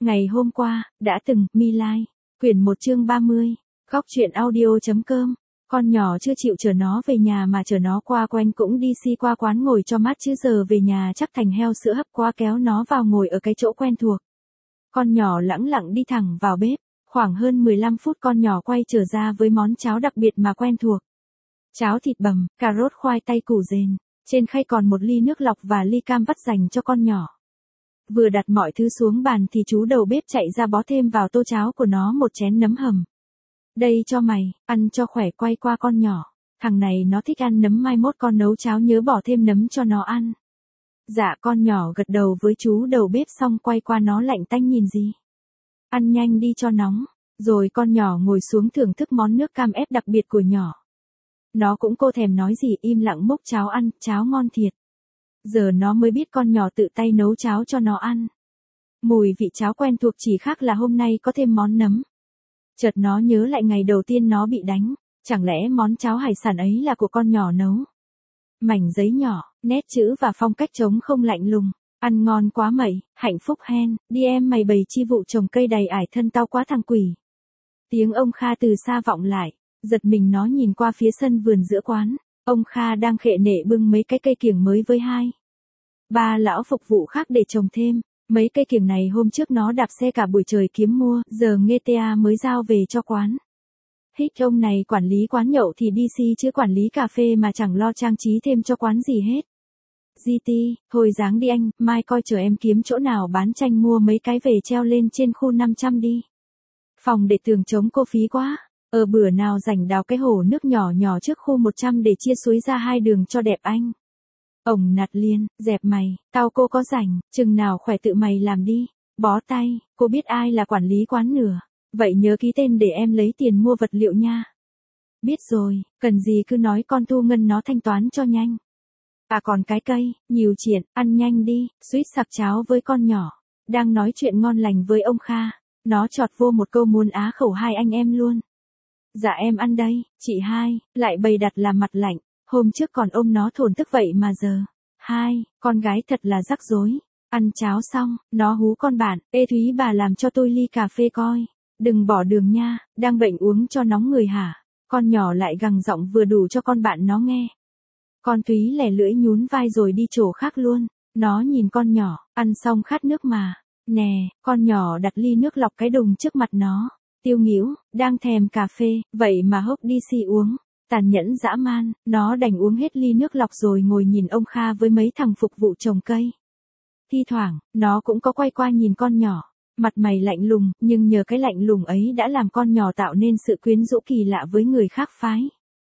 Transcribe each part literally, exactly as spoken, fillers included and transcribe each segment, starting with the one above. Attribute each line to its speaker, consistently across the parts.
Speaker 1: Ngày hôm qua, đã từng, Mi Lai, quyển một chương ba mươi, góc truyện audio.com, con nhỏ chưa chịu chở nó về nhà mà chở nó qua quanh cũng đi si qua quán ngồi cho mát chứ giờ về nhà chắc thành heo sữa hấp quá kéo nó vào ngồi ở cái chỗ quen thuộc. Con nhỏ lẳng lặng đi thẳng vào bếp, khoảng hơn mười lăm phút con nhỏ quay trở ra với món cháo đặc biệt mà quen thuộc. Cháo thịt bằm, cà rốt khoai tây củ dền, trên khay còn một ly nước lọc và ly cam vắt dành cho con nhỏ. Vừa đặt mọi thứ xuống bàn thì chú đầu bếp chạy ra bó thêm vào tô cháo của nó một chén nấm hầm. Đây cho mày, ăn cho khỏe. Quay qua con nhỏ. Thằng này nó thích ăn nấm, mai mốt con nấu cháo nhớ bỏ thêm nấm cho nó ăn. Dạ, con nhỏ gật đầu với chú đầu bếp xong quay qua nó lạnh tanh nhìn gì. Ăn nhanh đi cho nóng. Rồi con nhỏ ngồi xuống thưởng thức món nước cam ép đặc biệt của nhỏ. Nó cũng cô thèm nói gì, im lặng múc cháo ăn, cháo ngon thiệt. Giờ nó mới biết con nhỏ tự tay nấu cháo cho nó ăn. Mùi vị cháo quen thuộc, chỉ khác là hôm nay có thêm món nấm. Chợt nó nhớ lại ngày đầu tiên nó bị đánh, chẳng lẽ món cháo hải sản ấy là của con nhỏ nấu. Mảnh giấy nhỏ, nét chữ và phong cách trống không lạnh lùng, ăn ngon quá mậy, hạnh phúc hen, đi em mày bày chi vụ trồng cây đầy ải thân tao quá thằng quỷ. Tiếng ông Kha từ xa vọng lại, giật mình nó nhìn qua phía sân vườn giữa quán. Ông Kha đang khệ nệ bưng mấy cái cây kiểng mới với hai ba lão phục vụ khác để trồng thêm. Mấy cây kiểng này hôm trước nó đạp xe cả buổi trời kiếm mua, giờ nghe ta mới giao về cho quán. Hích, ông này quản lý quán nhậu thì đi si chứ quản lý cà phê mà chẳng lo trang trí thêm cho quán gì hết. giê tê, thôi dáng đi anh, mai coi chờ em kiếm chỗ nào bán tranh mua mấy cái về treo lên trên khu năm trăm đi. Phòng để tường trống cô phí quá. Ờ bữa nào rảnh đào cái hồ nước nhỏ nhỏ trước khu một trăm để chia suối ra hai đường cho đẹp anh. Ổng nạt liền, dẹp mày, tao cô có rảnh, chừng nào khỏe tự mày làm đi. Bó tay, cô biết ai là quản lý quán nửa. Vậy nhớ ký tên để em lấy tiền mua vật liệu nha. Biết rồi, cần gì cứ nói con thu ngân nó thanh toán cho nhanh. À còn cái cây, nhiều chuyện, ăn nhanh đi, suýt sặc cháo với con nhỏ. Đang nói chuyện ngon lành với ông Kha, nó chọt vô một câu muốn á khẩu hai anh em luôn. Dạ em ăn đây, chị hai, lại bày đặt làm mặt lạnh, hôm trước còn ôm nó thổn thức vậy mà giờ. Hai, con gái thật là rắc rối. Ăn cháo xong, nó hú con bạn, ê Thúy bà làm cho tôi ly cà phê coi. Đừng bỏ đường nha, đang bệnh uống cho nóng người hả? Con nhỏ lại gằn giọng vừa đủ cho con bạn nó nghe. Con Thúy lẻ lưỡi nhún vai rồi đi chỗ khác luôn. Nó nhìn con nhỏ, ăn xong khát nước mà. Nè, con nhỏ đặt ly nước lọc cái đùng trước mặt nó. Tiêu nghĩu, đang thèm cà phê, vậy mà hốc đi si uống. Tàn nhẫn dã man, nó đành uống hết ly nước lọc rồi ngồi nhìn ông Kha với mấy thằng phục vụ trồng cây. Thi thoảng, nó cũng có quay qua nhìn con nhỏ, mặt mày lạnh lùng, nhưng nhờ cái lạnh lùng ấy đã làm con nhỏ tạo nên sự quyến rũ kỳ lạ với người khác phái.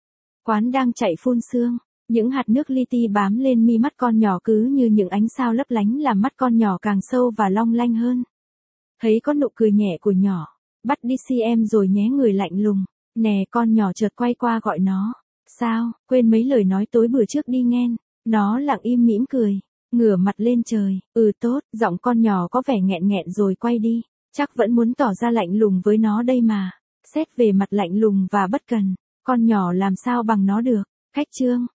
Speaker 1: Quán đang chạy phun sương, những hạt nước li ti bám lên mi mắt con nhỏ cứ như những ánh sao lấp lánh làm mắt con nhỏ càng sâu và long lanh hơn. Thấy có nụ cười nhẹ của nhỏ. Bắt đi si em rồi nhé, người lạnh lùng. Nè, con nhỏ chợt quay qua gọi nó. Sao, quên mấy lời nói tối bữa trước đi nghen. Nó lặng im mỉm cười, ngửa mặt lên trời. Ừ tốt, giọng con nhỏ có vẻ nghẹn nghẹn rồi quay đi. Chắc vẫn muốn tỏ ra lạnh lùng với nó đây mà. Xét về mặt lạnh lùng và bất cần, con nhỏ làm sao bằng nó được. Khách trương,